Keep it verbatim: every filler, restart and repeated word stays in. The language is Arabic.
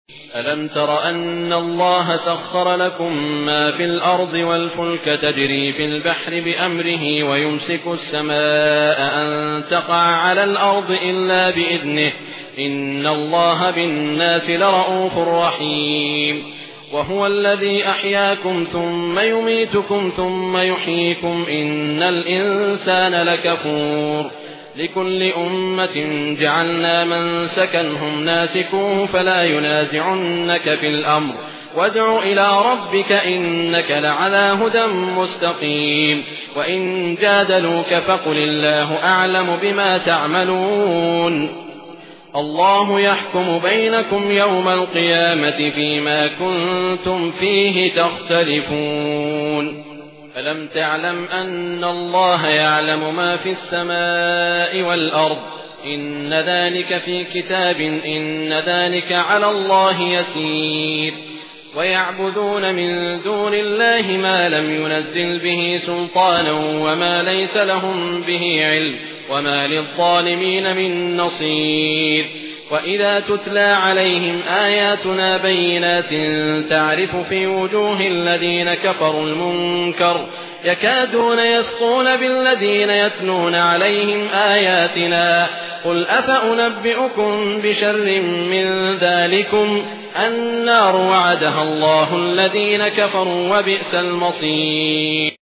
ألم تر أن الله سخر لكم ما في الأرض والفلك تجري في البحر بأمره ويمسك السماء أن تقع على الأرض إلا بإذنه إن الله بالناس لرءوف رحيم وهو الذي أحياكم ثم يميتكم ثم يحييكم إن الإنسان لكفور لكل أمة جعلنا منسكا هم ناسكوه فلا ينازعنك في الأمر وادع إلى ربك إنك لعلى هدى مستقيم وإن جادلوك فقل الله أعلم بما تعملون الله يحكم بينكم يوم القيامة فيما كنتم فيه تختلفون ألم تعلم أن الله يعلم ما في السماء والأرض إن ذلك في كتاب إن ذلك على الله يسير ويعبدون من دون الله ما لم ينزل به سلطانا وما ليس لهم به علم وما للظالمين من نصير وإذا تتلى عليهم آياتنا بينات تعرف في وجوه الذين كفروا المنكر يكادون يسقون بالذين يتلون عليهم آياتنا قل أفأنبئكم بشر من ذلكم النار وعدها الله الذين كفروا وبئس المصير